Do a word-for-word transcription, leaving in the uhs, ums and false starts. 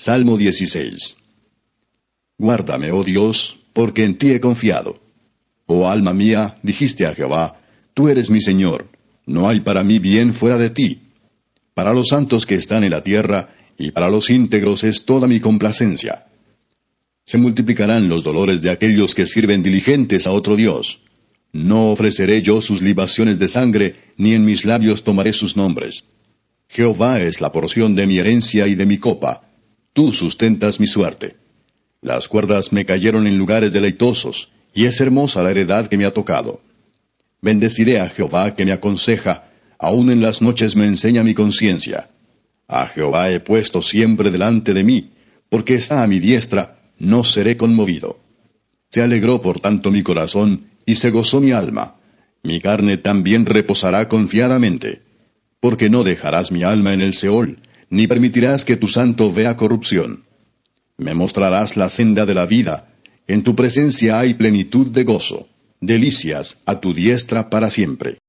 Salmo dieciséis. Guárdame, oh Dios, porque en ti he confiado. Oh alma mía, dijiste a Jehová, tú eres mi Señor, no hay para mí bien fuera de ti. Para los santos que están en la tierra, y para los íntegros es toda mi complacencia. Se multiplicarán los dolores de aquellos que sirven diligentes a otro Dios. No ofreceré yo sus libaciones de sangre, ni en mis labios tomaré sus nombres. Jehová es la porción de mi herencia y de mi copa. Tú sustentas mi suerte. Las cuerdas me cayeron en lugares deleitosos, y es hermosa la heredad que me ha tocado. Bendeciré a Jehová que me aconseja, aun en las noches me enseña mi conciencia. A Jehová he puesto siempre delante de mí, porque está a mi diestra, no seré conmovido. Se alegró por tanto mi corazón, y se gozó mi alma. Mi carne también reposará confiadamente. Porque no dejarás mi alma en el Seol, ni permitirás que tu santo vea corrupción. Me mostrarás la senda de la vida, en tu presencia hay plenitud de gozo, delicias a tu diestra para siempre.